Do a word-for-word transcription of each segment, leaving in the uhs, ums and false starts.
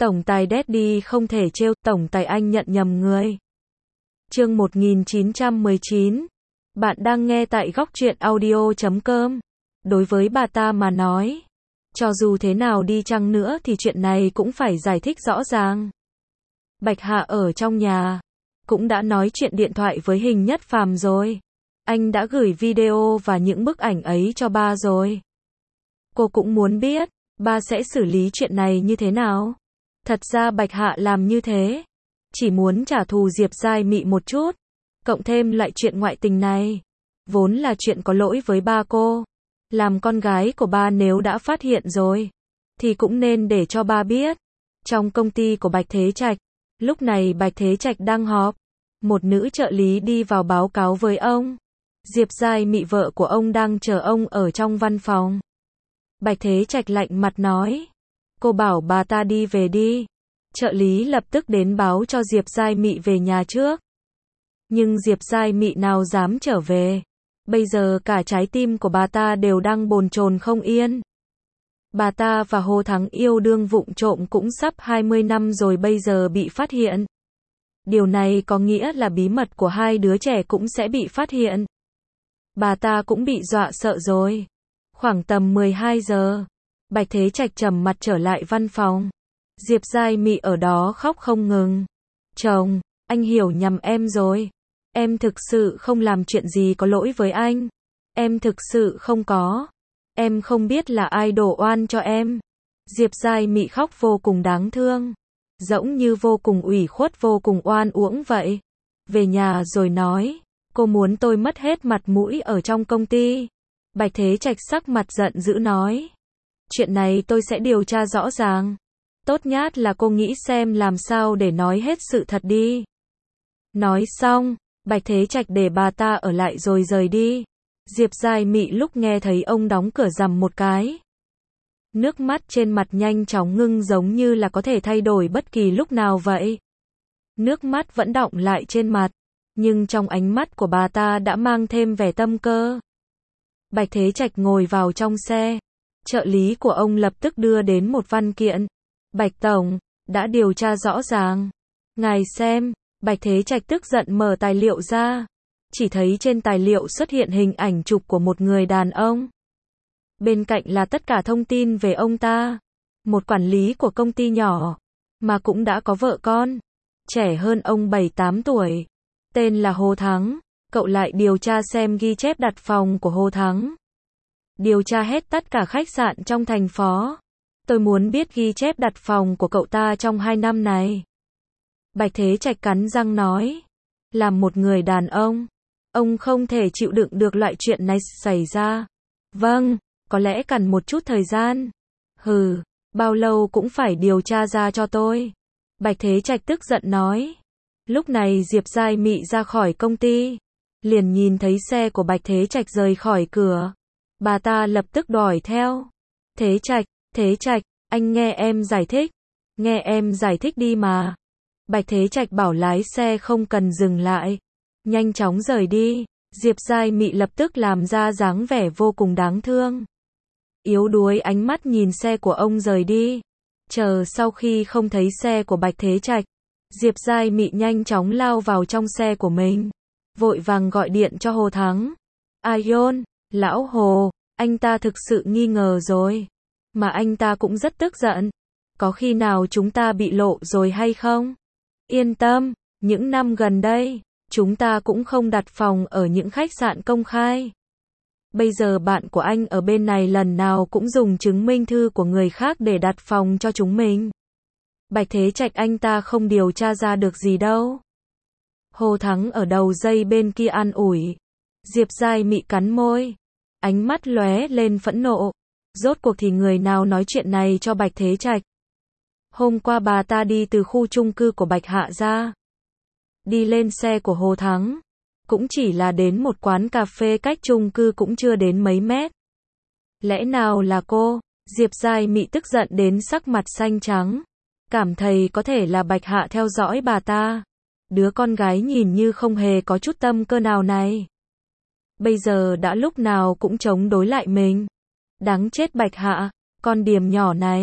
Tổng tài Daddy không thể trêu, tổng tài anh nhận nhầm người. Chương một nghìn chín trăm mười chín. Bạn đang nghe tại góc truyện audio chấm com. Đối với bà ta mà nói, cho dù thế nào đi chăng nữa thì chuyện này cũng phải giải thích rõ ràng. Bạch Hạ ở trong nhà cũng đã nói chuyện điện thoại với Hình Nhất Phàm rồi. Anh đã gửi video và những bức ảnh ấy cho ba rồi. Cô cũng muốn biết ba sẽ xử lý chuyện này như thế nào. Thật ra Bạch Hạ làm như thế chỉ muốn trả thù Diệp Giai Mị một chút, cộng thêm lại chuyện ngoại tình này, vốn là chuyện có lỗi với ba cô. Làm con gái của ba nếu đã phát hiện rồi thì cũng nên để cho ba biết. Trong công ty của Bạch Thế Trạch, lúc này Bạch Thế Trạch đang họp. Một nữ trợ lý đi vào báo cáo với ông. Diệp Giai Mị vợ của ông đang chờ ông ở trong văn phòng. Bạch Thế Trạch lạnh mặt nói, cô bảo bà ta đi về đi. Trợ lý lập tức đến báo cho Diệp Giai Mị về nhà trước. Nhưng Diệp Giai Mị nào dám trở về. Bây giờ cả trái tim của bà ta đều đang bồn chồn không yên. Bà ta và Hồ Thắng yêu đương vụng trộm cũng sắp hai mươi năm rồi, bây giờ bị phát hiện. Điều này có nghĩa là bí mật của hai đứa trẻ cũng sẽ bị phát hiện. Bà ta cũng bị dọa sợ rồi. Khoảng tầm mười hai giờ, Bạch Thế Trạch trầm mặt trở lại văn phòng. Diệp Giai Mị ở đó khóc không ngừng. Chồng, anh hiểu nhầm em rồi. Em thực sự không làm chuyện gì có lỗi với anh. Em thực sự không có. Em không biết là ai đổ oan cho em. Diệp Giai Mị khóc vô cùng đáng thương. Giống như vô cùng ủy khuất, vô cùng oan uổng vậy. Về nhà rồi nói, cô muốn tôi mất hết mặt mũi ở trong công ty. Bạch Thế Trạch sắc mặt giận dữ nói, chuyện này tôi sẽ điều tra rõ ràng. Tốt nhất là cô nghĩ xem làm sao để nói hết sự thật đi. Nói xong, Bạch Thế Trạch để bà ta ở lại rồi rời đi. Diệp Giai Mị lúc nghe thấy ông đóng cửa rầm một cái. Nước mắt trên mặt nhanh chóng ngưng, giống như là có thể thay đổi bất kỳ lúc nào vậy. Nước mắt vẫn đọng lại trên mặt, nhưng trong ánh mắt của bà ta đã mang thêm vẻ tâm cơ. Bạch Thế Trạch ngồi vào trong xe. Trợ lý của ông lập tức đưa đến một văn kiện. Bạch Tổng, đã điều tra rõ ràng. Ngài xem. Bạch Thế Trạch tức giận mở tài liệu ra. Chỉ thấy trên tài liệu xuất hiện hình ảnh chụp của một người đàn ông. Bên cạnh là tất cả thông tin về ông ta. Một quản lý của công ty nhỏ, mà cũng đã có vợ con. Trẻ hơn ông bảy tám tuổi. Tên là Hồ Thắng. Cậu lại điều tra xem ghi chép đặt phòng của Hồ Thắng. Điều tra hết tất cả khách sạn trong thành phố. Tôi muốn biết ghi chép đặt phòng của cậu ta trong hai năm này. Bạch Thế Trạch cắn răng nói. Làm một người đàn ông, ông không thể chịu đựng được loại chuyện này xảy ra. Vâng, có lẽ cần một chút thời gian. Hừ, bao lâu cũng phải điều tra ra cho tôi. Bạch Thế Trạch tức giận nói. Lúc này Diệp Giai Mị ra khỏi công ty. Liền nhìn thấy xe của Bạch Thế Trạch rời khỏi cửa. Bà ta lập tức đuổi theo. Thế Trạch, Thế Trạch, anh nghe em giải thích. Nghe em giải thích đi mà. Bạch Thế Trạch bảo lái xe không cần dừng lại. Nhanh chóng rời đi. Diệp Giai Mị lập tức làm ra dáng vẻ vô cùng đáng thương. Yếu đuối ánh mắt nhìn xe của ông rời đi. Chờ sau khi không thấy xe của Bạch Thế Trạch, Diệp Giai Mị nhanh chóng lao vào trong xe của mình. Vội vàng gọi điện cho Hồ Thắng. Aion, lão Hồ, anh ta thực sự nghi ngờ rồi. Mà anh ta cũng rất tức giận. Có khi nào chúng ta bị lộ rồi hay không? Yên tâm, những năm gần đây, chúng ta cũng không đặt phòng ở những khách sạn công khai. Bây giờ bạn của anh ở bên này lần nào cũng dùng chứng minh thư của người khác để đặt phòng cho chúng mình. Bạch Thế Trạch anh ta không điều tra ra được gì đâu. Hồ Thắng ở đầu dây bên kia an ủi. Diệp Giai Mị cắn môi. Ánh mắt lóe lên phẫn nộ. Rốt cuộc thì người nào nói chuyện này cho Bạch Thế Trạch? Hôm qua bà ta đi từ khu chung cư của Bạch Hạ ra. Đi lên xe của Hồ Thắng. Cũng chỉ là đến một quán cà phê cách chung cư cũng chưa đến mấy mét. Lẽ nào là cô? Diệp Giai Mị tức giận đến sắc mặt xanh trắng. Cảm thấy có thể là Bạch Hạ theo dõi bà ta. Đứa con gái nhìn như không hề có chút tâm cơ nào này. Bây giờ đã lúc nào cũng chống đối lại mình. Đáng chết Bạch Hạ, con điềm nhỏ này.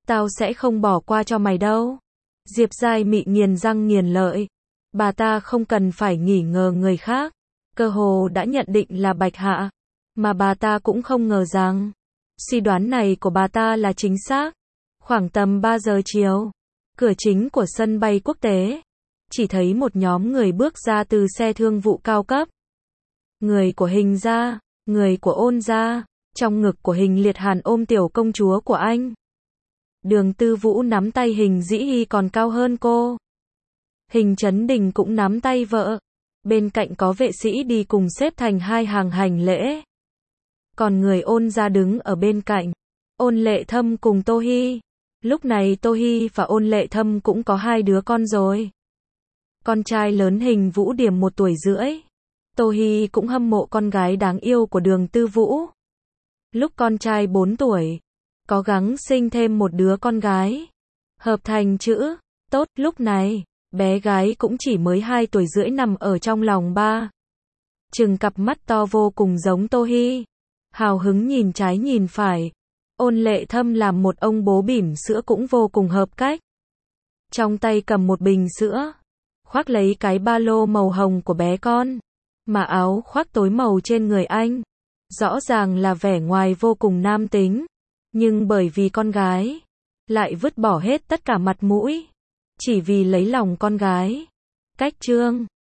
Tao sẽ không bỏ qua cho mày đâu. Diệp Giai Mị nghiền răng nghiền lợi. Bà ta không cần phải nghi ngờ người khác. Cơ hồ đã nhận định là Bạch Hạ. Mà bà ta cũng không ngờ rằng suy đoán này của bà ta là chính xác. Khoảng tầm ba giờ chiều, cửa chính của sân bay quốc tế, chỉ thấy một nhóm người bước ra từ xe thương vụ cao cấp. Người của Hình gia, người của Ôn gia, trong ngực của Hình Liệt Hàn ôm tiểu công chúa của anh. Đường Tư Vũ nắm tay Hình Dĩ Hi còn cao hơn cô. Hình Chấn Đình cũng nắm tay vợ. Bên cạnh có vệ sĩ đi cùng xếp thành hai hàng hành lễ. Còn người Ôn gia đứng ở bên cạnh. Ôn Lệ Thâm cùng Tô Hi. Lúc này Tô Hi và Ôn Lệ Thâm cũng có hai đứa con rồi. Con trai lớn Hình Vũ Điểm một tuổi rưỡi. Tô Hi cũng hâm mộ con gái đáng yêu của Đường Tư Vũ. Lúc con trai bốn tuổi, cố gắng sinh thêm một đứa con gái. Hợp thành chữ tốt. Lúc này, bé gái cũng chỉ mới hai tuổi rưỡi nằm ở trong lòng ba. Trừng cặp mắt to vô cùng giống Tô Hi. Hào hứng nhìn trái nhìn phải. Ôn Lệ Thâm làm một ông bố bỉm sữa cũng vô cùng hợp cách. Trong tay cầm một bình sữa, khoác lấy cái ba lô màu hồng của bé con, mà áo khoác tối màu trên người anh. Rõ ràng là vẻ ngoài vô cùng nam tính, nhưng bởi vì con gái, lại vứt bỏ hết tất cả mặt mũi, chỉ vì lấy lòng con gái. Cách chương